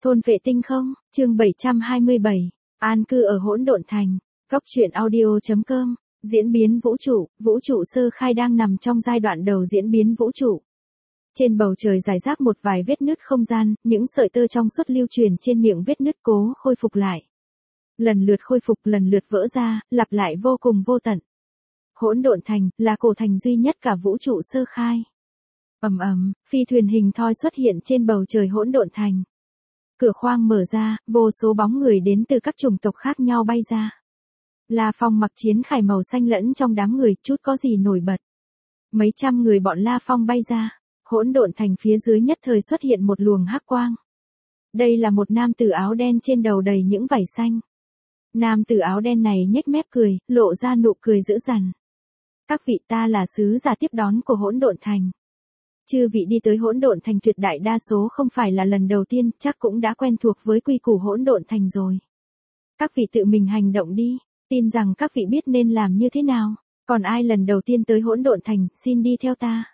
Thôn vệ tinh không, chương 727, an cư ở hỗn độn thành, Cốc truyện audio.com, diễn biến vũ trụ sơ khai đang nằm trong giai đoạn đầu diễn biến vũ trụ. Trên bầu trời rải rác một vài vết nứt không gian, những sợi tơ trong suốt lưu truyền trên miệng vết nứt cố khôi phục lại. Lần lượt khôi phục, lần lượt vỡ ra, lặp lại vô cùng vô tận. Hỗn độn thành, là cổ thành duy nhất cả vũ trụ sơ khai. Phi thuyền hình thoi xuất hiện trên bầu trời hỗn độn thành. Cửa khoang mở ra, vô số bóng người đến từ các chủng tộc khác nhau bay ra. La Phong mặc chiến khải màu xanh lẫn trong đám người, chút có gì nổi bật. Mấy trăm người bọn La Phong bay ra, hỗn độn thành phía dưới nhất thời xuất hiện một luồng hắc quang. Đây là một nam tử áo đen trên đầu đầy những vảy xanh. Nam tử áo đen này nhếch mép cười, lộ ra nụ cười dữ dằn. Các vị, ta là sứ giả tiếp đón của hỗn độn thành. Chư vị đi tới hỗn độn thành tuyệt đại đa số không phải là lần đầu tiên, chắc cũng đã quen thuộc với quy củ hỗn độn thành rồi. Các vị tự mình hành động đi, tin rằng các vị biết nên làm như thế nào. Còn ai lần đầu tiên tới hỗn độn thành, xin đi theo ta.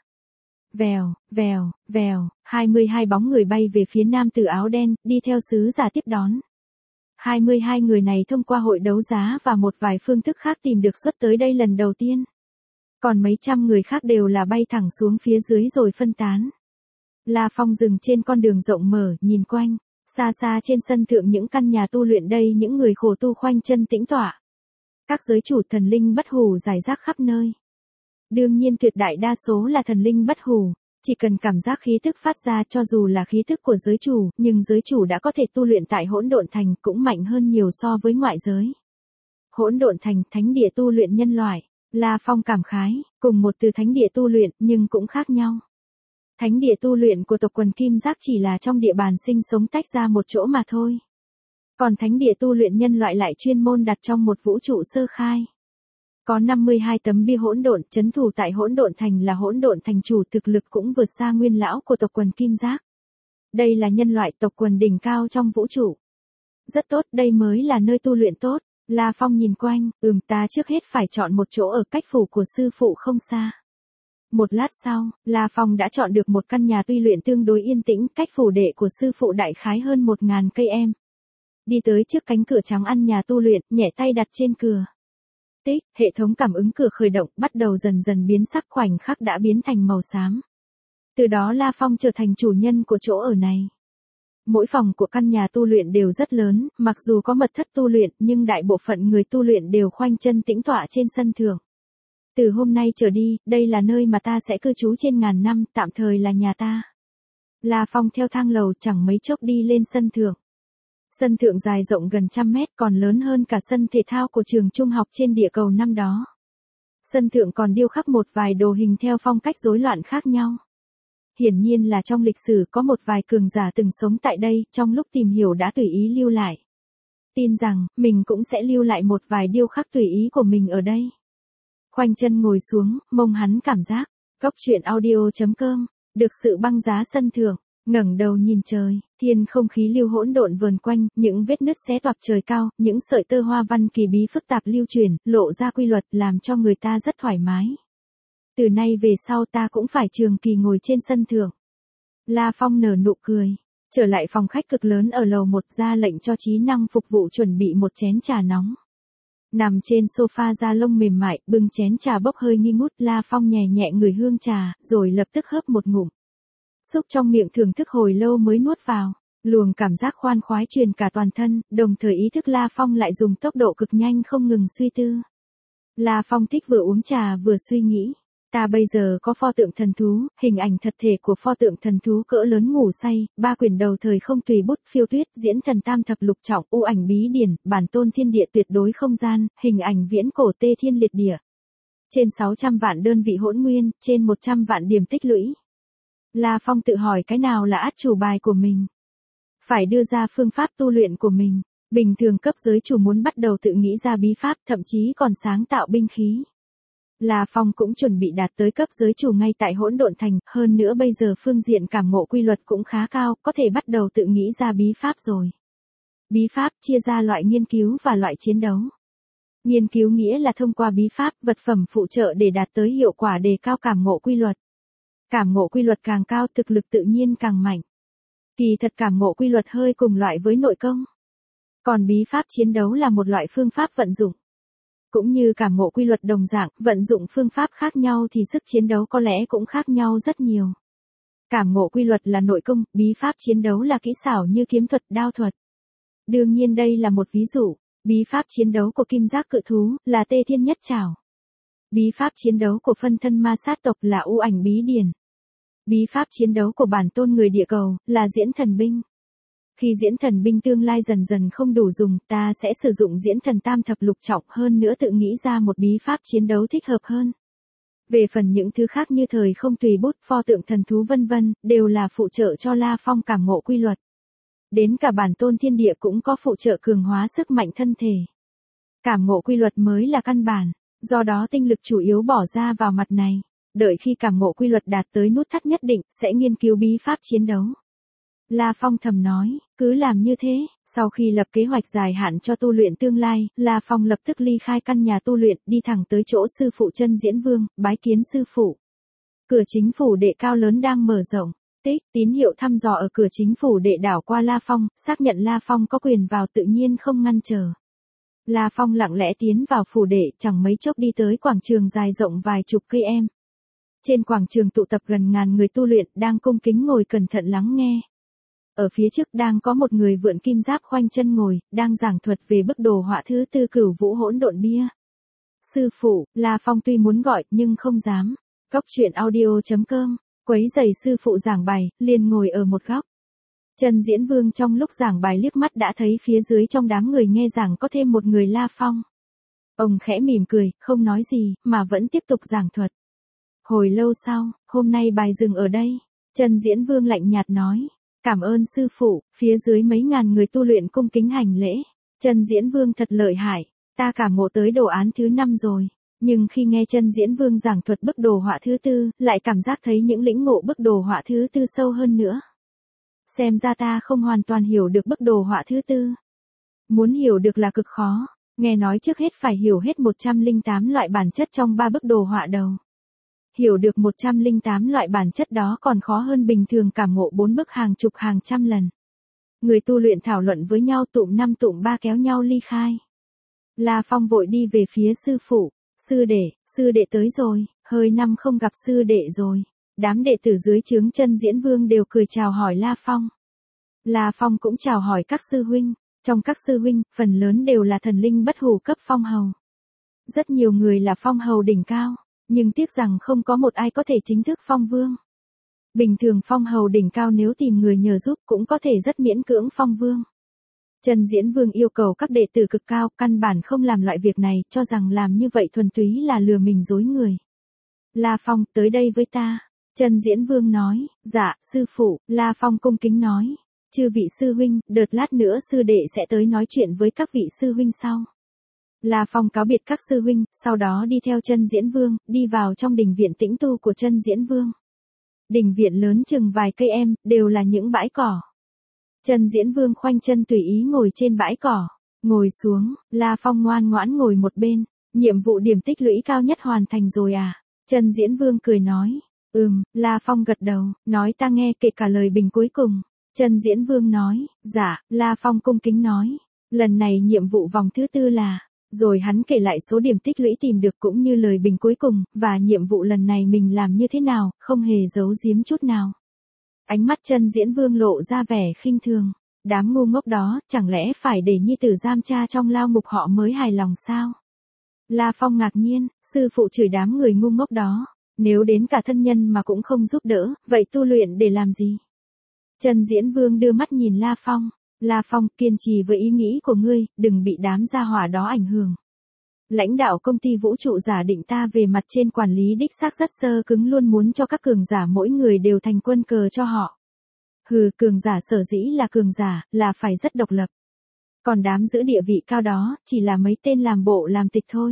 Vèo, 22 bóng người bay về phía nam tử áo đen, đi theo sứ giả tiếp đón. 22 người này thông qua hội đấu giá và một vài phương thức khác tìm được xuất tới đây lần đầu tiên. Còn mấy trăm người khác đều là bay thẳng xuống phía dưới rồi phân tán. La Phong dừng trên con đường rộng mở, nhìn quanh, xa xa trên sân thượng những căn nhà tu luyện đây những người khổ tu khoanh chân tĩnh tọa. Các giới chủ thần linh bất hủ rải rác khắp nơi. Đương nhiên tuyệt đại đa số là thần linh bất hủ, chỉ cần cảm giác khí thức phát ra cho dù là khí thức của giới chủ, nhưng giới chủ đã có thể tu luyện tại hỗn độn thành cũng mạnh hơn nhiều so với ngoại giới. Hỗn độn thành, thánh địa tu luyện nhân loại. La Phong cảm khái, cùng một từ thánh địa tu luyện nhưng cũng khác nhau. Thánh địa tu luyện của tộc quần Kim Giác chỉ là trong địa bàn sinh sống tách ra một chỗ mà thôi. Còn thánh địa tu luyện nhân loại lại chuyên môn đặt trong một vũ trụ sơ khai. Có 52 tấm bia hỗn độn, trấn thủ tại hỗn độn thành là hỗn độn thành chủ thực lực cũng vượt xa nguyên lão của tộc quần Kim Giác. Đây là nhân loại tộc quần đỉnh cao trong vũ trụ. Rất tốt, đây mới là nơi tu luyện tốt. La Phong nhìn quanh, ta trước hết phải chọn một chỗ ở cách phủ của sư phụ không xa. Một lát sau, La Phong đã chọn được một căn nhà tuy luyện tương đối yên tĩnh, cách phủ đệ của sư phụ đại khái hơn 1000 cây em. Đi tới trước cánh cửa trắng ăn nhà tu luyện, nhẹ tay đặt trên cửa. Tích, hệ thống cảm ứng cửa khởi động, bắt đầu dần dần biến sắc, khoảnh khắc đã biến thành màu xám. Từ đó La Phong trở thành chủ nhân của chỗ ở này. Mỗi phòng của căn nhà tu luyện đều rất lớn, mặc dù có mật thất tu luyện nhưng đại bộ phận người tu luyện đều khoanh chân tĩnh tọa trên sân thượng. Từ hôm nay trở đi, đây là nơi mà ta sẽ cư trú trên ngàn năm, tạm thời là nhà ta. La Phong theo thang lầu chẳng mấy chốc đi lên sân thượng. Sân thượng dài rộng gần 100 mét, còn lớn hơn cả sân thể thao của trường trung học trên địa cầu năm đó. Sân thượng còn điêu khắc một vài đồ hình theo phong cách rối loạn khác nhau. Hiển nhiên là trong lịch sử có một vài cường giả từng sống tại đây, trong lúc tìm hiểu đã tùy ý lưu lại. Tin rằng, mình cũng sẽ lưu lại một vài điêu khắc tùy ý của mình ở đây. Khoanh chân ngồi xuống, mông hắn cảm giác, Cốc truyện audio.com, được sự băng giá sân thượng, ngẩng đầu nhìn trời, thiên không khí lưu hỗn độn vờn quanh, những vết nứt xé toạc trời cao, những sợi tơ hoa văn kỳ bí phức tạp lưu truyền, lộ ra quy luật làm cho người ta rất thoải mái. Từ nay về sau ta cũng phải trường kỳ ngồi trên sân thượng. La Phong nở nụ cười, trở lại phòng khách cực lớn ở lầu 1 ra lệnh cho trí năng phục vụ chuẩn bị một chén trà nóng. Nằm trên sofa da lông mềm mại, bưng chén trà bốc hơi nghi ngút, La Phong nhẹ nhẹ ngửi hương trà, rồi lập tức hớp một ngụm. Xúc trong miệng thưởng thức hồi lâu mới nuốt vào, luồng cảm giác khoan khoái truyền cả toàn thân, đồng thời ý thức La Phong lại dùng tốc độ cực nhanh không ngừng suy tư. La Phong thích vừa uống trà vừa suy nghĩ. Ta bây giờ có pho tượng thần thú, hình ảnh thật thể của pho tượng thần thú cỡ lớn ngủ say, 3 quyển đầu thời không tùy bút phiêu tuyết, diễn thần tam thập lục trọng, u ảnh bí điển, bản tôn thiên địa tuyệt đối không gian, hình ảnh viễn cổ tê thiên liệt địa. Trên 600 vạn đơn vị hỗn nguyên, trên 100 vạn điểm tích lũy. La Phong tự hỏi cái nào là át chủ bài của mình. Phải đưa ra phương pháp tu luyện của mình. Bình thường cấp giới chủ muốn bắt đầu tự nghĩ ra bí pháp, thậm chí còn sáng tạo binh khí. La Phong cũng chuẩn bị đạt tới cấp giới chủ ngay tại hỗn độn thành, hơn nữa bây giờ phương diện cảm ngộ quy luật cũng khá cao, có thể bắt đầu tự nghĩ ra bí pháp rồi. Bí pháp chia ra loại nghiên cứu và loại chiến đấu. Nghiên cứu nghĩa là thông qua bí pháp, vật phẩm phụ trợ để đạt tới hiệu quả đề cao cảm ngộ quy luật. Cảm ngộ quy luật càng cao, thực lực tự nhiên càng mạnh. Kỳ thật cảm ngộ quy luật hơi cùng loại với nội công. Còn bí pháp chiến đấu là một loại phương pháp vận dụng. Cũng như cảm ngộ quy luật đồng dạng, vận dụng phương pháp khác nhau thì sức chiến đấu có lẽ cũng khác nhau rất nhiều. Cảm ngộ quy luật là nội công, bí pháp chiến đấu là kỹ xảo như kiếm thuật, đao thuật. Đương nhiên đây là một ví dụ, bí pháp chiến đấu của kim giác cự thú là Tê Thiên Nhất Trảo. Bí pháp chiến đấu của phân thân ma sát tộc là U Ảnh Bí Điển. Bí pháp chiến đấu của bản tôn người địa cầu là Diễn Thần Binh. Khi Diễn Thần Binh tương lai dần dần không đủ dùng, ta sẽ sử dụng Diễn Thần Tam Thập Lục Trọng hơn nữa tự nghĩ ra một bí pháp chiến đấu thích hợp hơn. Về phần những thứ khác như thời không tùy bút, pho tượng thần thú vân vân, đều là phụ trợ cho La Phong cảm ngộ quy luật. Đến cả bản tôn thiên địa cũng có phụ trợ cường hóa sức mạnh thân thể. Cảm ngộ quy luật mới là căn bản, do đó tinh lực chủ yếu bỏ ra vào mặt này. Đợi khi cảm ngộ quy luật đạt tới nút thắt nhất định, sẽ nghiên cứu bí pháp chiến đấu. La Phong thầm nói, cứ làm như thế. Sau khi lập kế hoạch dài hạn cho tu luyện tương lai, La Phong lập tức ly khai căn nhà tu luyện, đi thẳng tới chỗ sư phụ Chân Diễn Vương, bái kiến sư phụ. Cửa chính phủ đệ cao lớn đang mở rộng. Tích, tín hiệu thăm dò ở cửa chính phủ đệ đảo qua La Phong, xác nhận La Phong có quyền vào tự nhiên không ngăn trở. La Phong lặng lẽ tiến vào phủ đệ, chẳng mấy chốc đi tới quảng trường dài rộng vài chục cây em. Trên quảng trường tụ tập gần ngàn người tu luyện, đang cung kính ngồi cẩn thận lắng nghe. Ở phía trước đang có một người vượn kim giáp khoanh chân ngồi, đang giảng thuật về bức đồ họa thứ tư Cửu Vũ Hỗn Độn Bia. Sư phụ, La Phong tuy muốn gọi nhưng không dám. Góc truyện audio.com, quấy rầy sư phụ giảng bài, liền ngồi ở một góc. Chân Diễn Vương trong lúc giảng bài liếc mắt đã thấy phía dưới trong đám người nghe giảng có thêm một người La Phong. Ông khẽ mỉm cười, không nói gì, mà vẫn tiếp tục giảng thuật. Hồi lâu sau, hôm nay bài dừng ở đây. Chân Diễn Vương lạnh nhạt nói. Cảm ơn sư phụ, phía dưới mấy ngàn người tu luyện cung kính hành lễ. Chân Diễn Vương thật lợi hại, ta cảm ngộ tới đồ án thứ 5 rồi. Nhưng khi nghe Chân Diễn Vương giảng thuật bức đồ họa thứ tư, lại cảm giác thấy những lĩnh ngộ bức đồ họa thứ tư sâu hơn nữa. Xem ra ta không hoàn toàn hiểu được bức đồ họa thứ tư. Muốn hiểu được là cực khó, nghe nói trước hết phải hiểu hết 108 loại bản chất trong 3 bức đồ họa đầu. Hiểu được 108 loại bản chất đó còn khó hơn bình thường cảm ngộ 4 bức hàng chục hàng trăm lần. Người tu luyện thảo luận với nhau tụm 5 tụm 3 kéo nhau ly khai. La Phong vội đi về phía sư phụ, sư đệ tới rồi, hơi năm không gặp sư đệ rồi. Đám đệ tử dưới trướng Chân Diễn Vương đều cười chào hỏi La Phong. La Phong cũng chào hỏi các sư huynh, trong các sư huynh, phần lớn đều là thần linh bất hủ cấp phong hầu. Rất nhiều người là phong hầu đỉnh cao. Nhưng tiếc rằng không có một ai có thể chính thức phong vương. Bình thường phong hầu đỉnh cao nếu tìm người nhờ giúp cũng có thể rất miễn cưỡng phong vương. Chân Diễn Vương yêu cầu các đệ tử cực cao, căn bản không làm loại việc này, cho rằng làm như vậy thuần túy là lừa mình dối người. La Phong, tới đây với ta. Chân Diễn Vương nói, dạ, sư phụ. La Phong cung kính nói, chư vị sư huynh, đợt lát nữa sư đệ sẽ tới nói chuyện với các vị sư huynh sau. La Phong cáo biệt các sư huynh, sau đó đi theo Chân Diễn Vương, đi vào trong đình viện tĩnh tu của Chân Diễn Vương. Đình viện lớn chừng vài cây em, đều là những bãi cỏ. Chân Diễn Vương khoanh chân tùy ý ngồi trên bãi cỏ. Ngồi xuống, La Phong ngoan ngoãn ngồi một bên. Nhiệm vụ điểm tích lũy cao nhất hoàn thành rồi à? Chân Diễn Vương cười nói. La Phong gật đầu, nói ta nghe kể cả lời bình cuối cùng. Chân Diễn Vương nói, dạ, La Phong cung kính nói. Lần này nhiệm vụ vòng thứ tư là... Rồi hắn kể lại số điểm tích lũy tìm được cũng như lời bình cuối cùng, và nhiệm vụ lần này mình làm như thế nào, không hề giấu giếm chút nào. Ánh mắt Chân Diễn Vương lộ ra vẻ khinh thường. Đám ngu ngốc đó, chẳng lẽ phải để nhi tử giam cha trong lao ngục họ mới hài lòng sao? La Phong ngạc nhiên, sư phụ chửi đám người ngu ngốc đó. Nếu đến cả thân nhân mà cũng không giúp đỡ, vậy tu luyện để làm gì? Chân Diễn Vương đưa mắt nhìn La Phong. La Phong, kiên trì với ý nghĩ của ngươi, đừng bị đám gia hỏa đó ảnh hưởng. Lãnh đạo công ty vũ trụ giả định ta về mặt trên quản lý đích xác rất sơ cứng, luôn muốn cho các cường giả mỗi người đều thành quân cờ cho họ. Cường giả sở dĩ là cường giả, là phải rất độc lập. Còn đám giữ địa vị cao đó, chỉ là mấy tên làm bộ làm tịch thôi.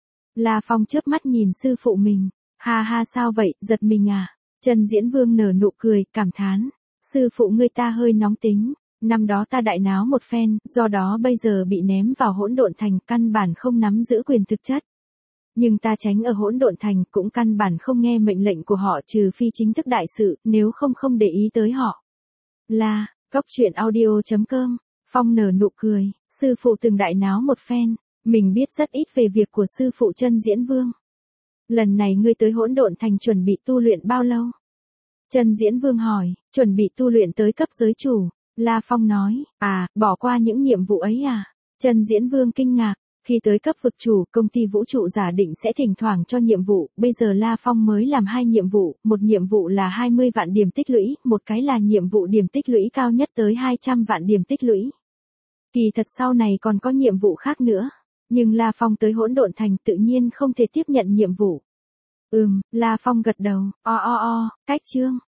La Phong chớp mắt nhìn sư phụ mình. Ha ha, sao vậy, giật mình à? Chân Diễn Vương nở nụ cười, cảm thán. Sư phụ ngươi ta hơi nóng tính. Năm đó ta đại náo một phen, do đó bây giờ bị ném vào hỗn độn thành, căn bản không nắm giữ quyền thực chất. Nhưng ta tránh ở hỗn độn thành, cũng căn bản không nghe mệnh lệnh của họ, trừ phi chính thức đại sự, nếu không để ý tới họ. Là, Cốc truyện audio.com, Phong nở nụ cười, sư phụ từng đại náo một phen, mình biết rất ít về việc của sư phụ Chân Diễn Vương. Lần này ngươi tới Hỗn Độn Thành chuẩn bị tu luyện bao lâu? Chân Diễn Vương hỏi, chuẩn bị tu luyện tới cấp giới chủ. La Phong nói, bỏ qua những nhiệm vụ ấy à? Chân Diễn Vương kinh ngạc, khi tới cấp vực chủ, công ty vũ trụ giả định sẽ thỉnh thoảng cho nhiệm vụ, bây giờ La Phong mới làm 2 nhiệm vụ, một nhiệm vụ là 20 vạn điểm tích lũy, một cái là nhiệm vụ điểm tích lũy cao nhất tới 200 vạn điểm tích lũy. Kỳ thật sau này còn có nhiệm vụ khác nữa, nhưng La Phong tới Hỗn Độn Thành tự nhiên không thể tiếp nhận nhiệm vụ. La Phong gật đầu, cách chương.